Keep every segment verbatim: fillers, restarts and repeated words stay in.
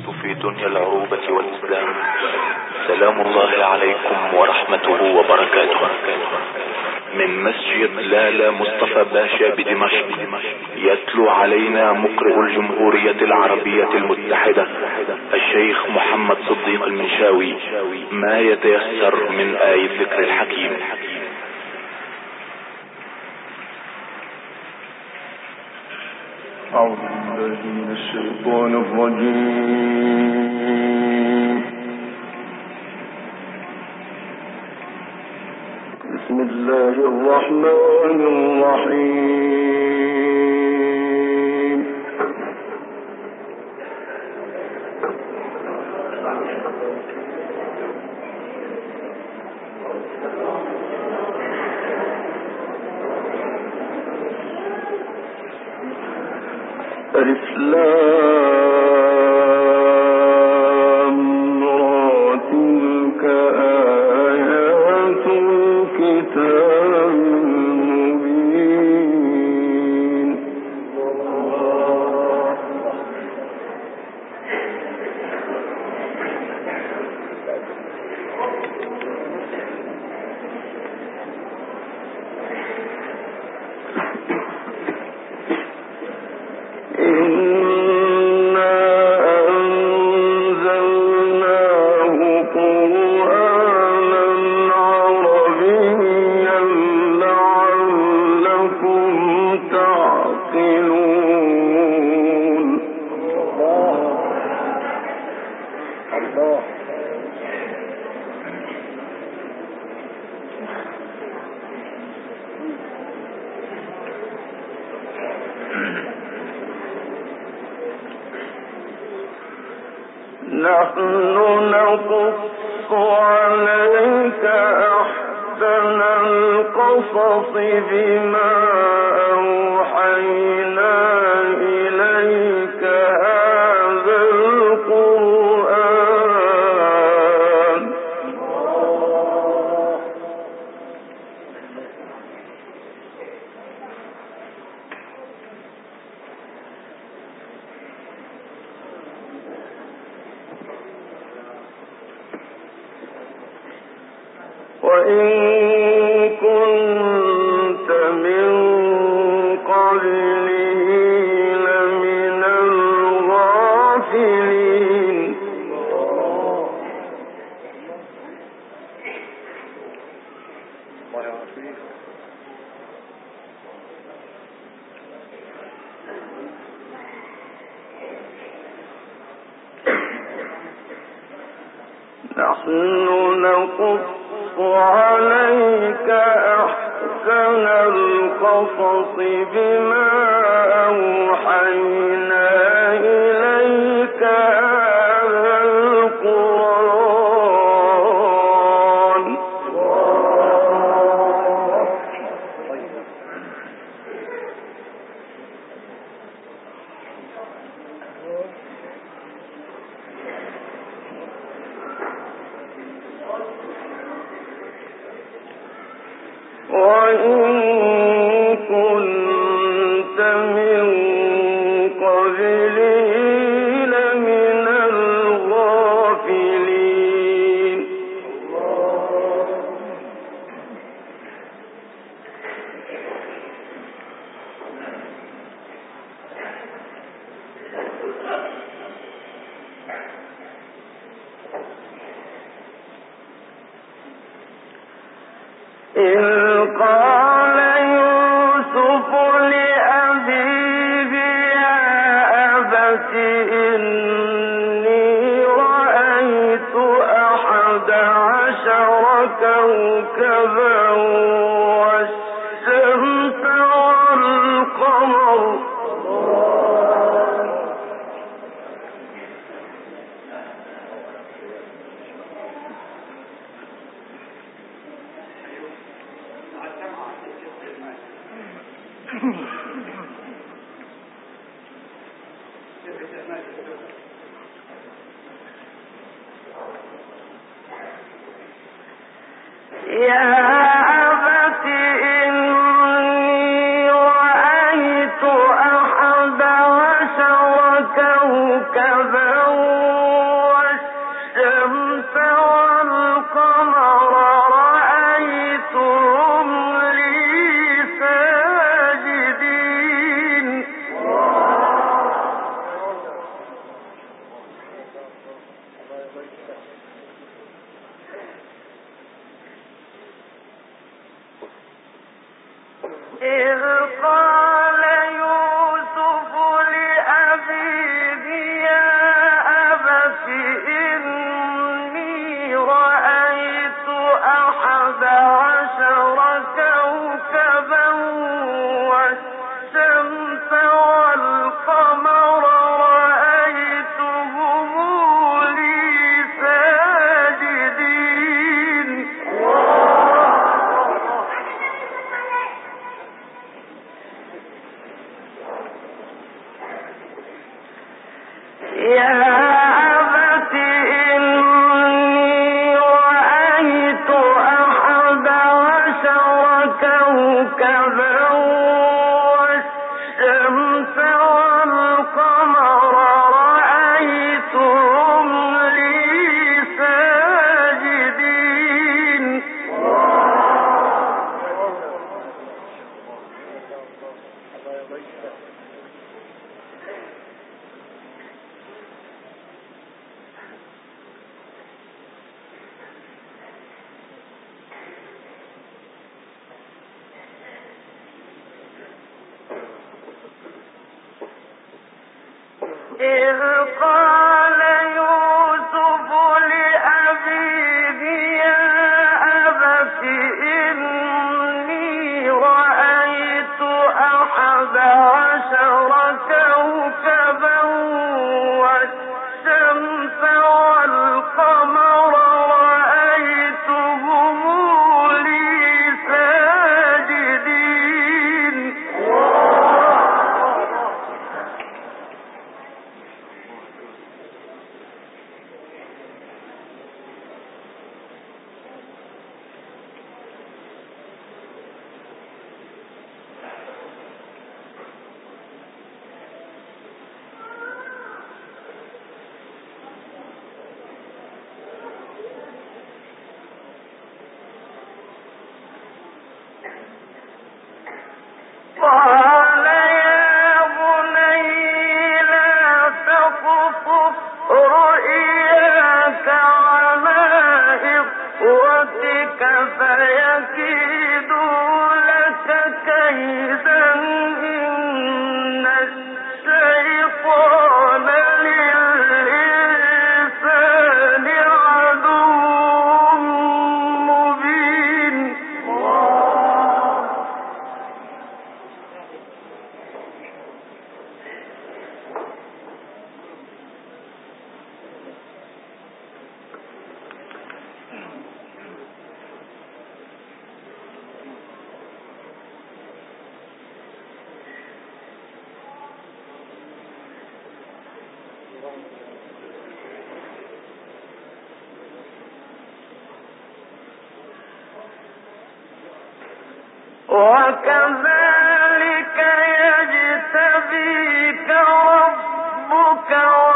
في دنيا العروبة والإسلام. سلام الله عليكم ورحمته وبركاته. من مسجد لالا مصطفى باشا بدمشق يتلو علينا مقرئ الجمهورية العربية المتحدة الشيخ محمد صديق المنشاوي ما يتيسر من آية الذكر الحكيم. أعوذ بالله من الشيطان الرجيم. بسم الله الرحمن الرحيم. ألف لام را تلك آيات الكتاب المبين. نحن نقص عليك أحسن القصص بما أوحينا إليك هذا القرآن. وإن كنت من قبله لمن الغافلين. نحن نقص عليك أحسن القصص بما أوحينا إليك هذا القرآن. وإن كنت من قبله لمن الغافلين. إذ قال يوسف لأبيه يا أبت إني رأيت أحد عشر كوكبا والشمس والقمر. يا أبت إني رأيت أحد عشر كوكبا وكذلك يجتبيك ربك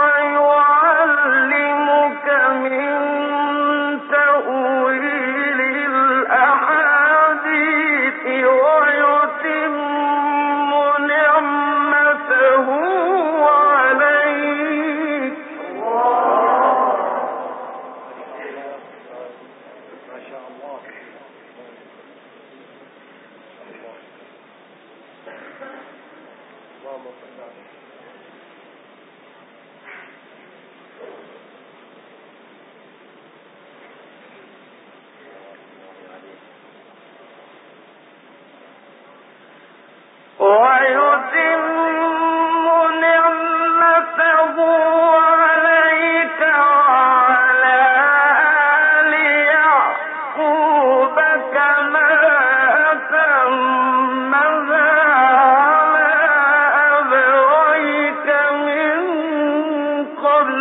ويعلمك من تأويل الأحاديث ويتم نعمته عليك. ما شاء الله. ويتم نعمته عليك وعلى آل يعقوب كما أتمها على أبويك من قبل.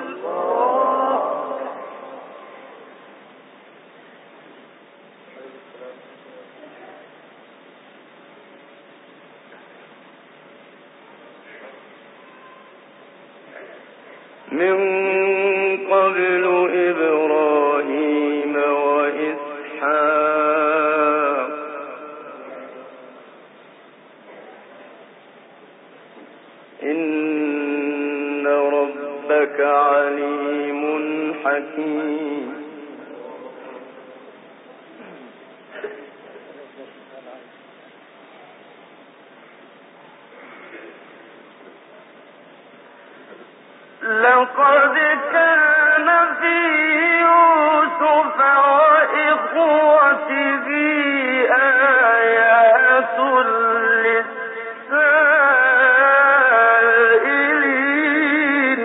من قبل إبراهيم وإسحاق إن ربك عليم حكيم. لقد كان في يوسف وإخوته آيات للسائلين.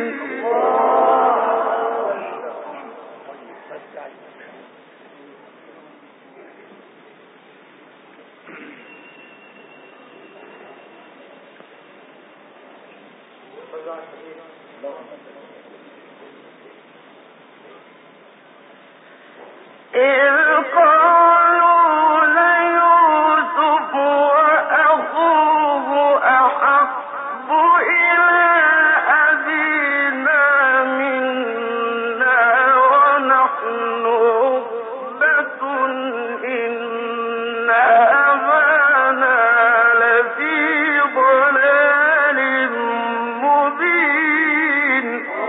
إذ قالوا ليوسف وأخوه أحب إلى أبينا منا ونحن عصبة إن أبانا لفي ضلال مبين.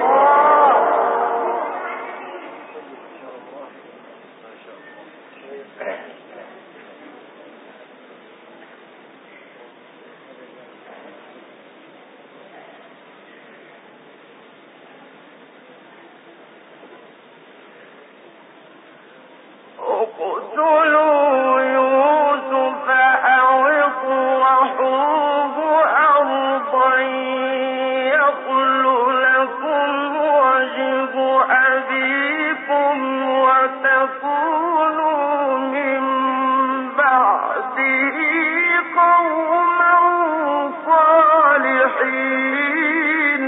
اقتلوا يوسف أو اطرحوه أرضا يخل لكم وجه أبيكم وتكونوا من بعده قوما صالحين.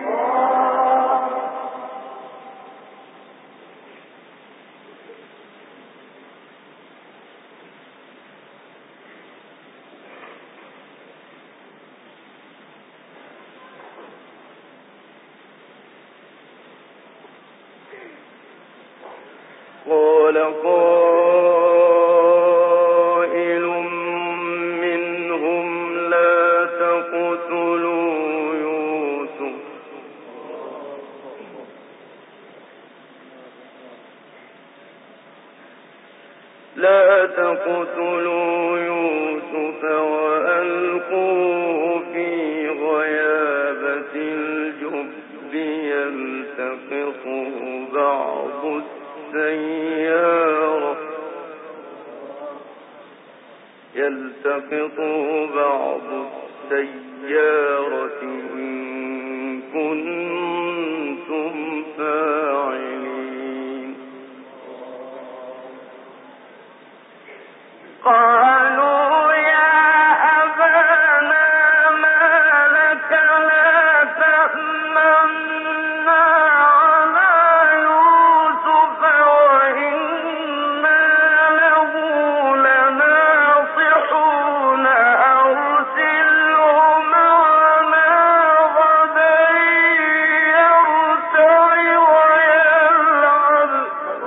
قال قائل منهم لا تقتلوا يوسف لا تقتلوا يوسف وألقوه في غيابة الجب يلتقطه بعض السيارة يلتقطه بعض السيارة إن كنتم فاعلين. قالوا يا أبانا ما لك لا تأمنا على يوسف وإنا له لناصحون أرسله معنا غدا يرتع ويلعب.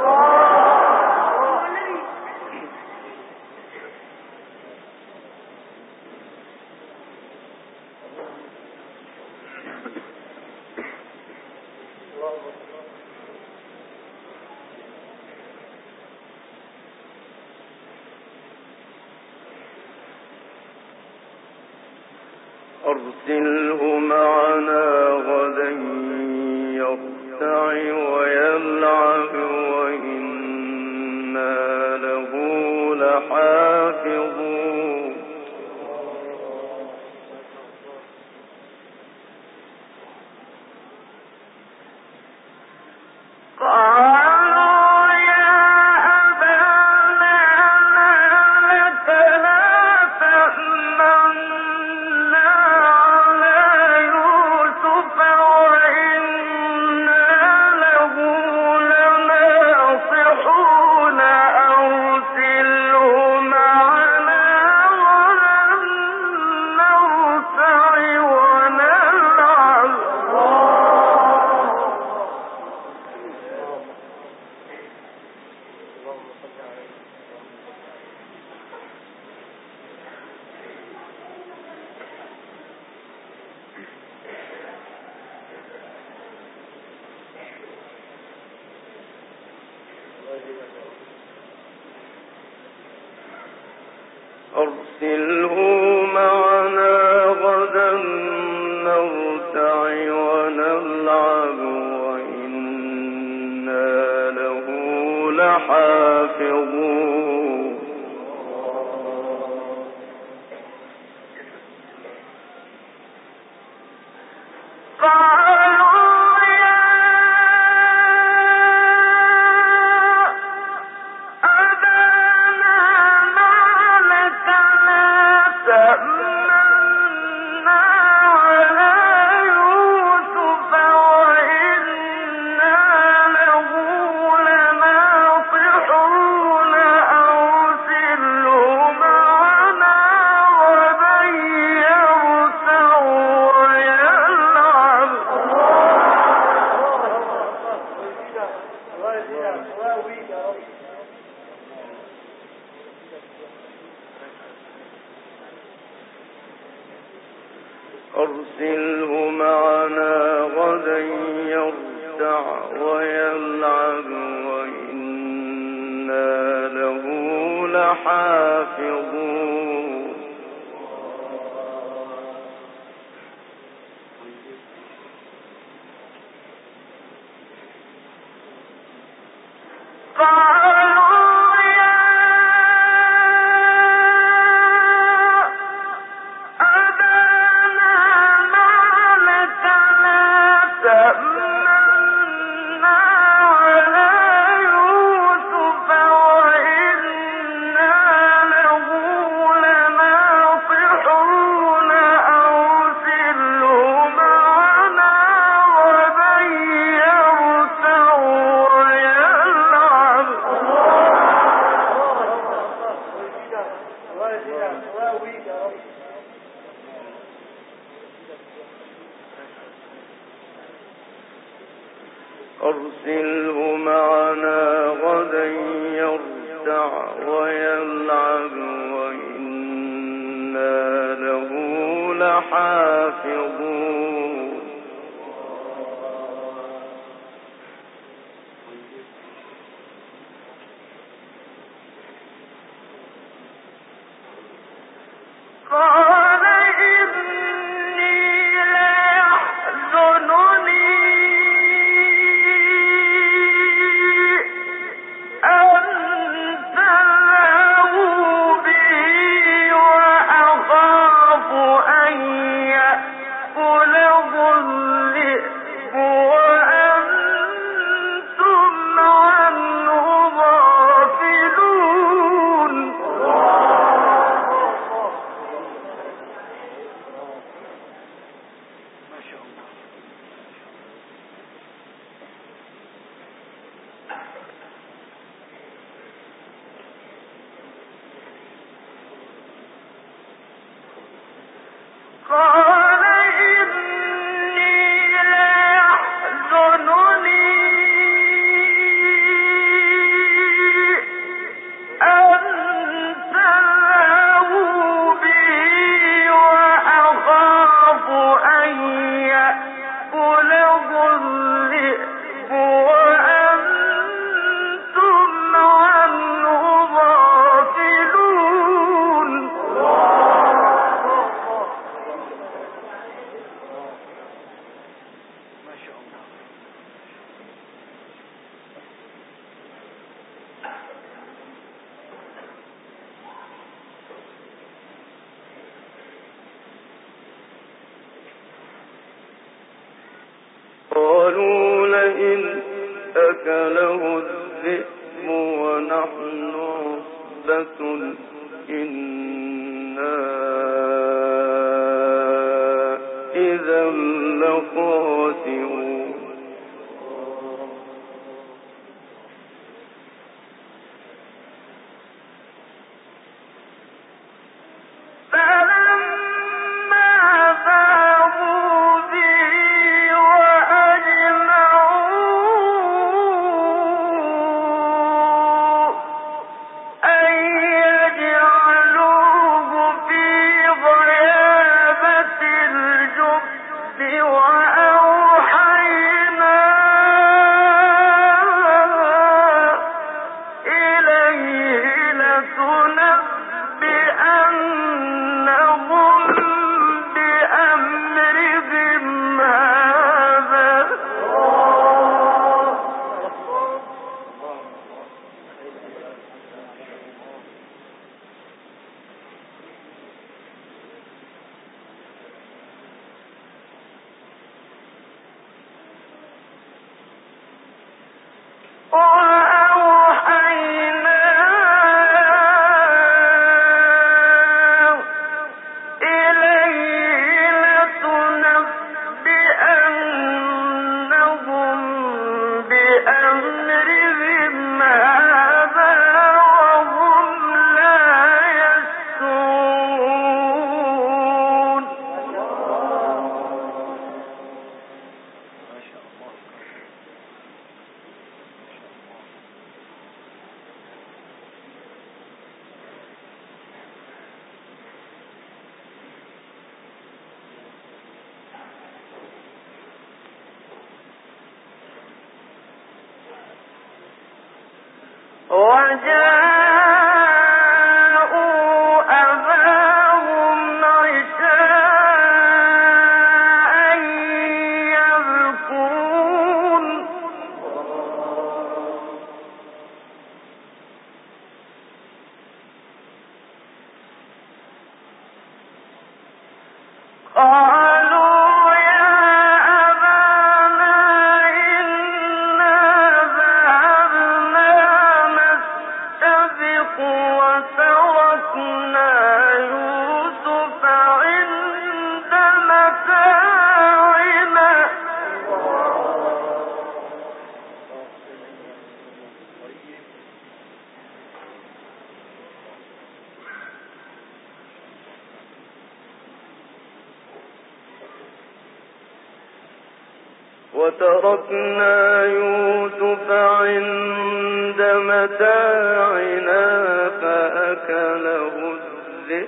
أرسله معنا غدا يرتع ويلعب وإنا له لحافظون. قالوا يا أبانا ما لك لا تأمنا على يوسف وإنا له لناصحون أرسله معنا غدا نرتع ونلعب. أرسله معنا غدا نرتع ونلعب لحافظون أرسله معنا غدا يرتع ويلعب وإنا له لحافظون أرسله معنا غدا يرتع ويلعب وإنا له لحافظون قال إني ليحزنني قال إني ليحزنني أن تذهبوا بي وأخاف أن يأكله الذئب وأنتم عنه غافلون قالوا لئن أكله الذئب ونحن عصبة إنا إذا لخاسرون وأوحى وتركنا يوسف عند متاعنا فأكله الذئب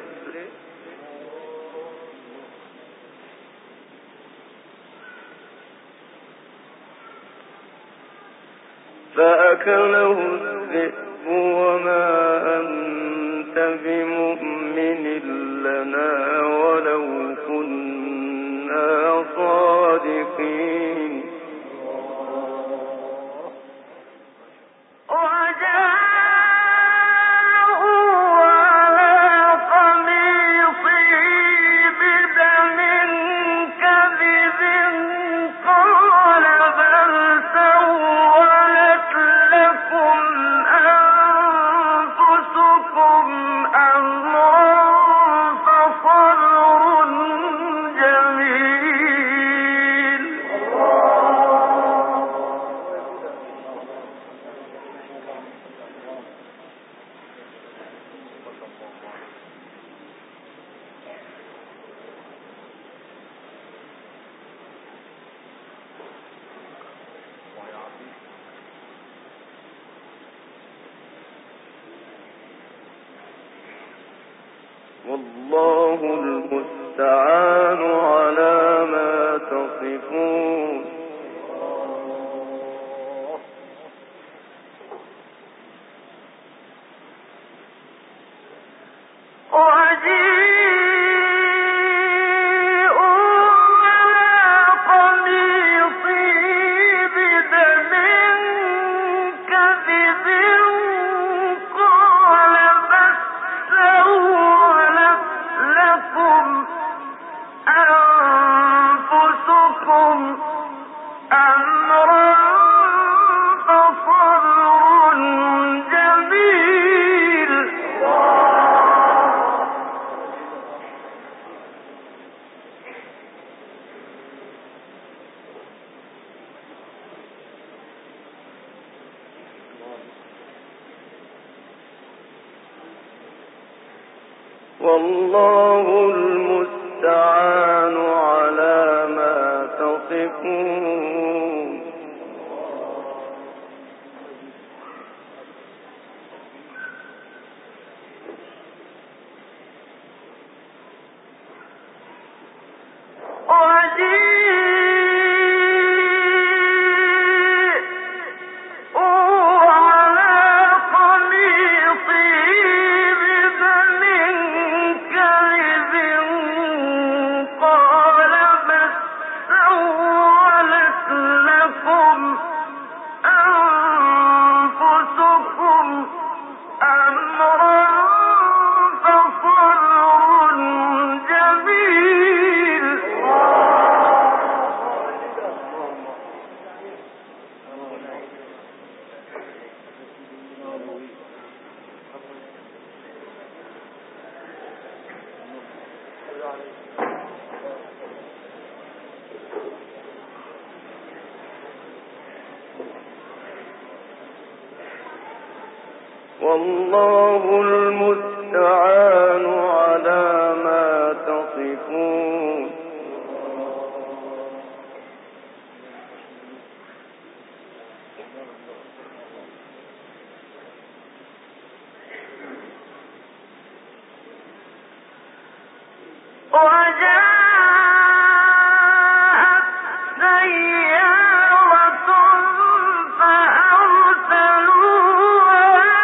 فأكله الذئب وما أنت بمؤمن لنا ولو كنا صادقين. والله المستعان على ما تصفون. والله المستعان على ما تصفون. والله المستعان على ما تصفون. فأرسلوا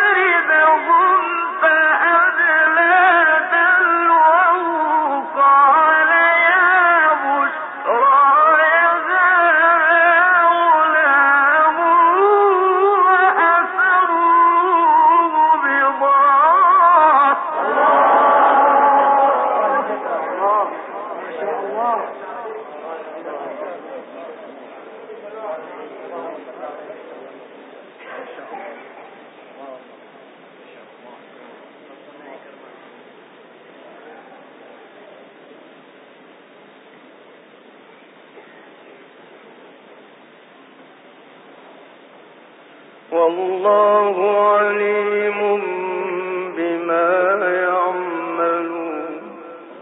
والله عليم بما يعملون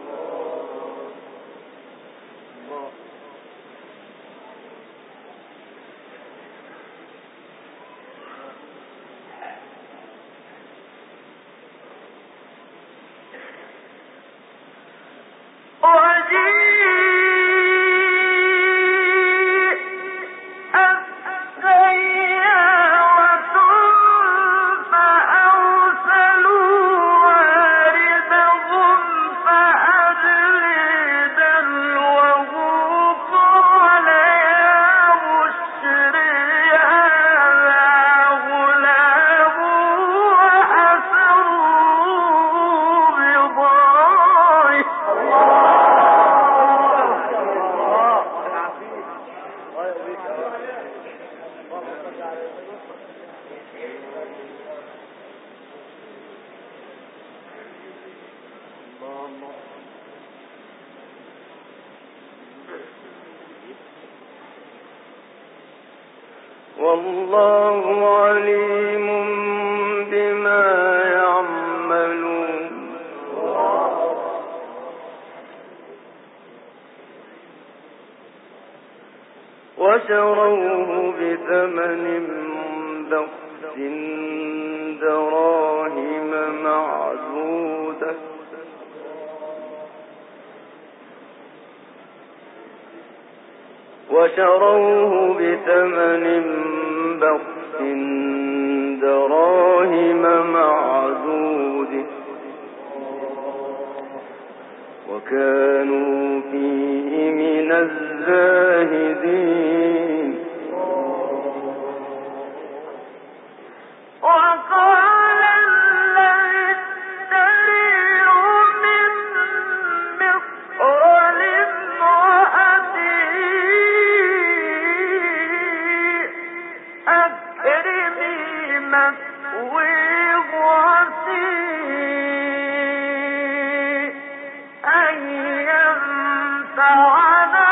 والله عليم بما يعملون وشروه بثمن بخس دراهم معدودة وشروه بثمن بخس دراهم معدودة وكانوا فيه من الزاهدين وقال الذي اشتريه من مصر لامرأته أكرمي مثواه عسى أن ينفعنا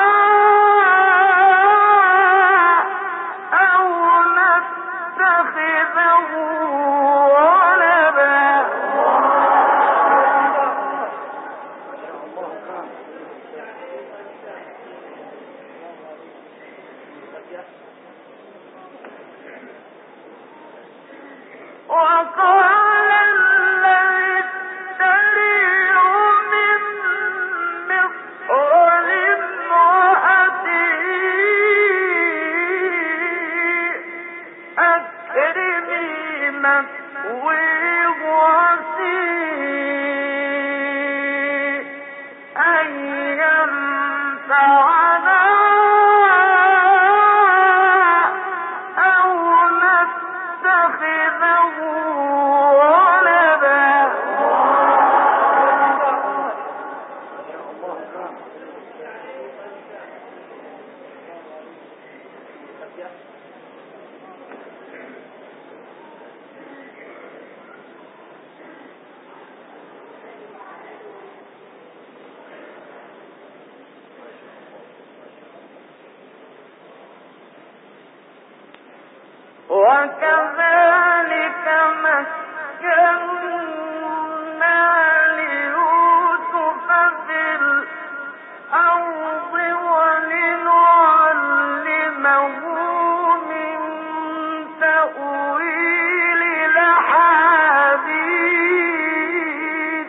أو نتخذه ولدا وقال الذي اشتريه من مصر لامرأته أكرمي مثواه عسى أن ينفعنا أو نتخذه ولدا وكذلك مكنا ليوسف في الأرض ولنعلمه من تأويل الأحاديث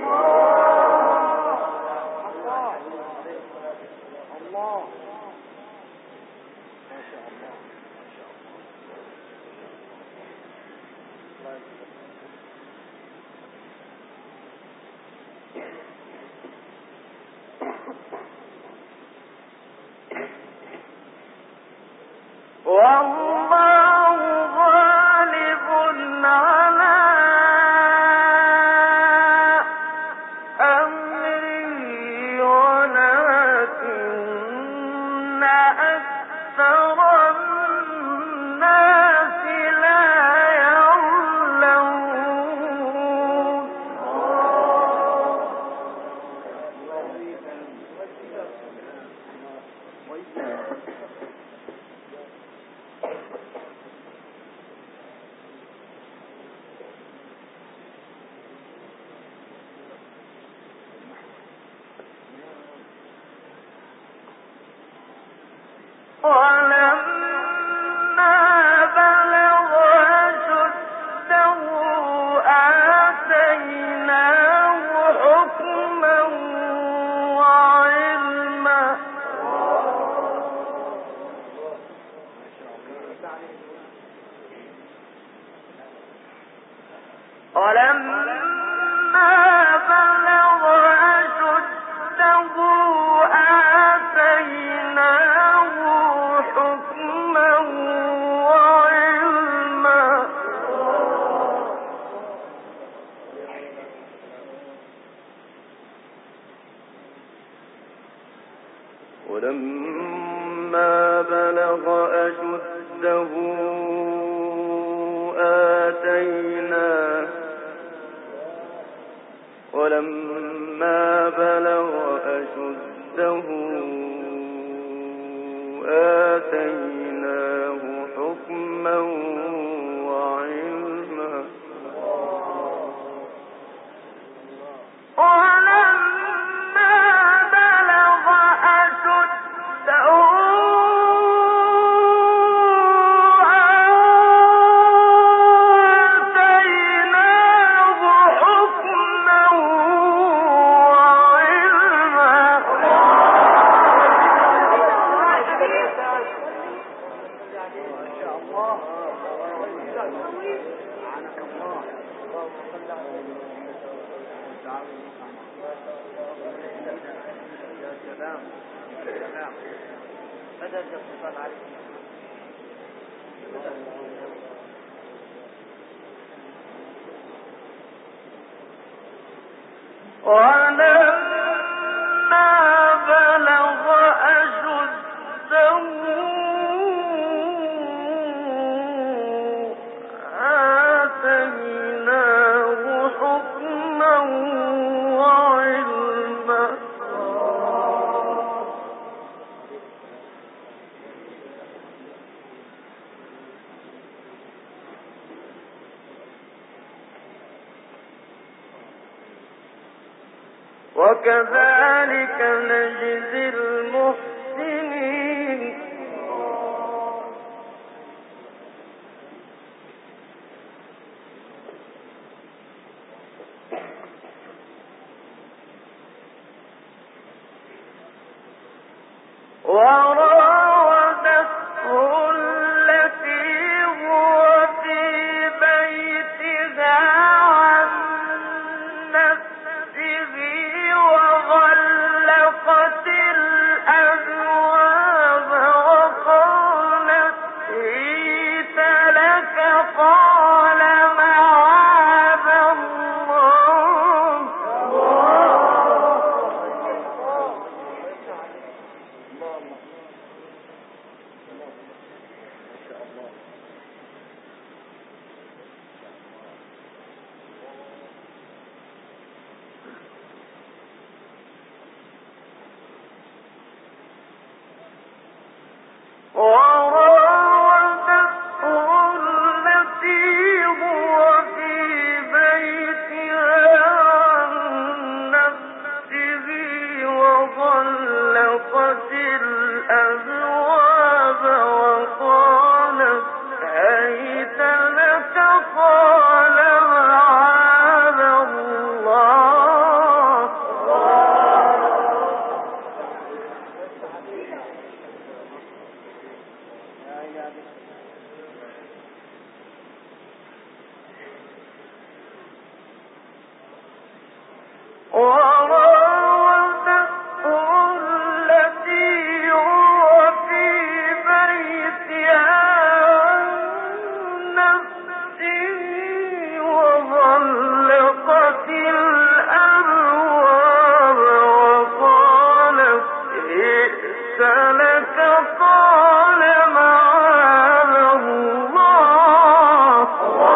والله غالب على أمري ولكن أكثر الناس لا يعلمون ولما بلغ أشده آتيناه ولما بلغ أشده آتيناه حكما وعلما وكذلك نجزي المحسنين وراودته التي هو في بيتها عن نفسه وغلقت الأبواب وقالت هيت لك قال معاذ الله وراودته التي هو في بيتها عن نفسه وغلقت الأبواب وقالت هيت لك قال معاذ الله وراودته التي هو في بيتها عن نفسه وغلقت الأبواب وقالت ائت لك قال معاذ الله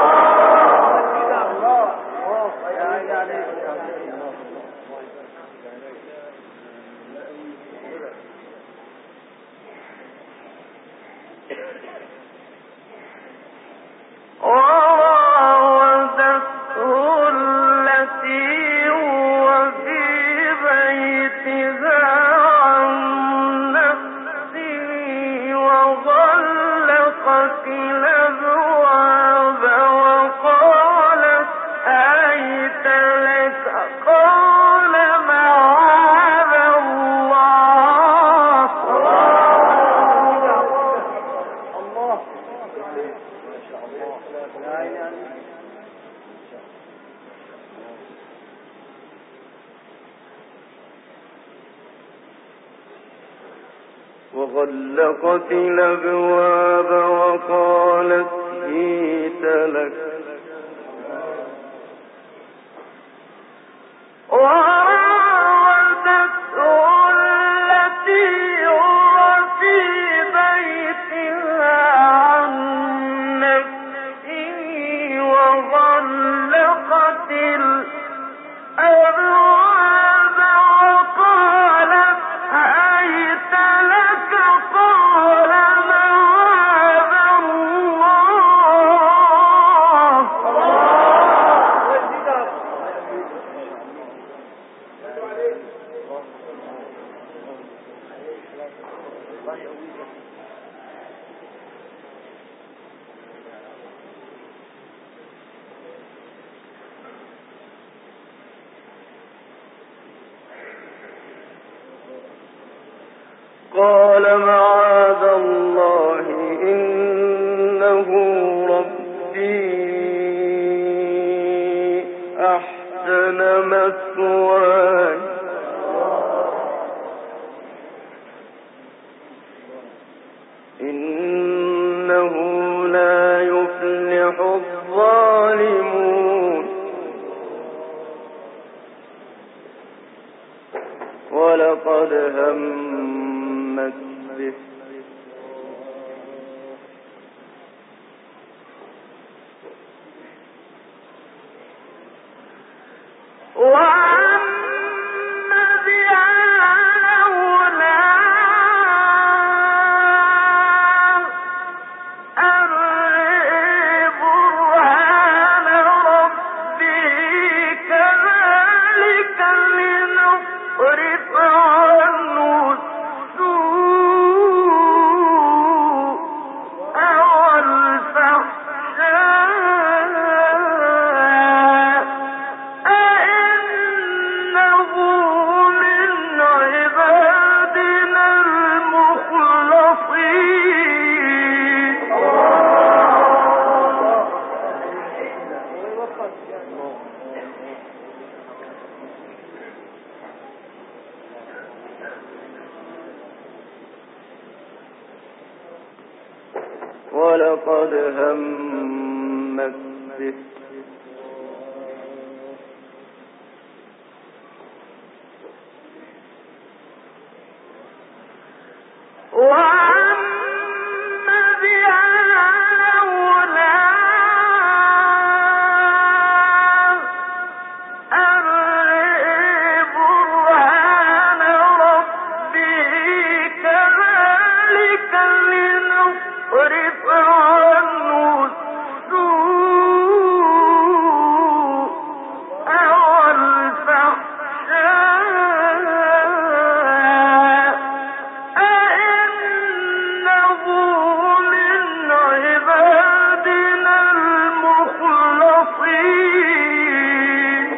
وراودته التي هو في بيتها عن نفسه الأبواب وقالت هيت لك قال معاذ الله وغلقت الأبواب وقالت هيت لك وراودته التي هو في بيتها عن نفسه وغلقت الأبواب وقالت هيت لك قال معاذ الله قال معاذ الله إنه ربي أحسن مثواي إنه لا يفلح الظالمون ولقد همت به وهم بها لولا أن برهان ربه كذلك لنصرف عنه السوء والفحشاء إنه من عبادنا المخلصين ولقد همت به وهم بها لولا أن برهان ربه كذلك لنصرف عنه السوء والفحشاء إنه من عبادنا المخلصين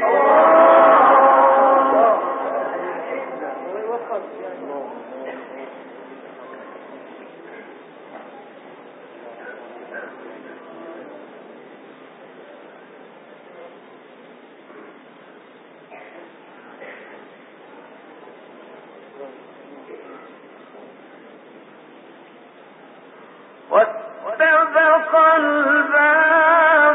واتبق الباب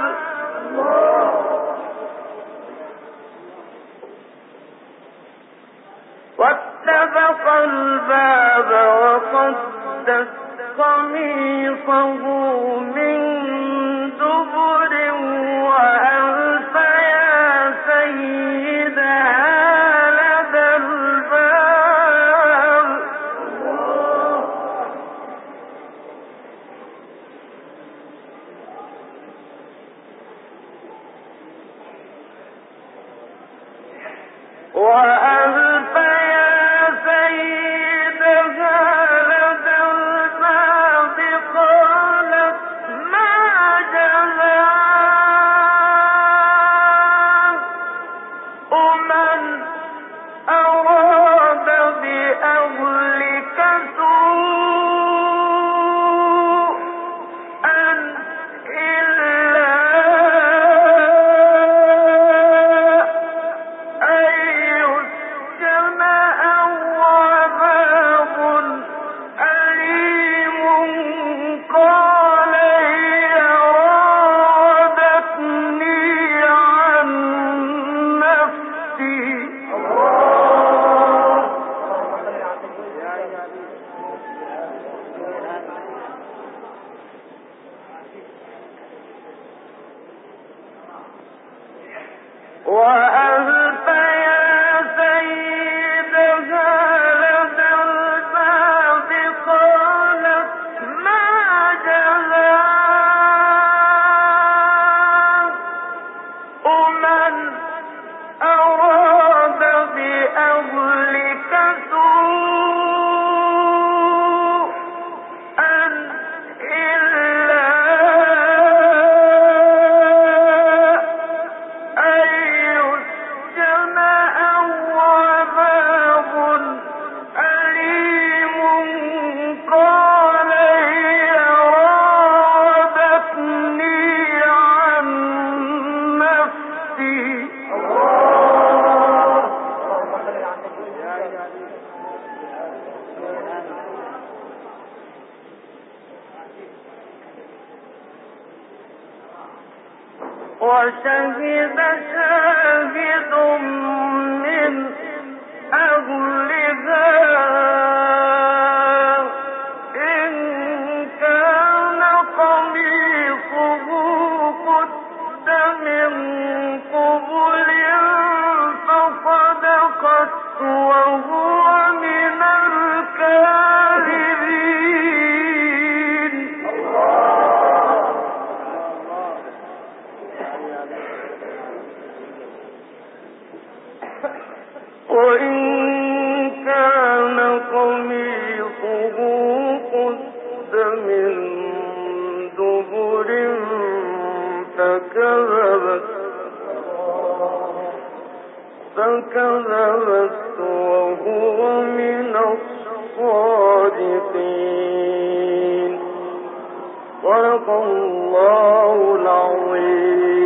واتبق الباب وقدت قميصه من دبر وألف يا سيدها لدى الباب وألف يا سيدها لدى الباب قالت وألف يا سيدها لدى الباب قالت ما جزاء من أراد بأهلك سوءا إلا أن يسجن أو عذاب أليم قال هي راودتني عن نفسي وشهد شاهد من أهلها إن كان قميصه قد من قبل فصدقت وهو من الكاذبين وإن كان قميصه قد من دبر فكذبت فكذبت وهو من الصادقين. صدق الله العظيم.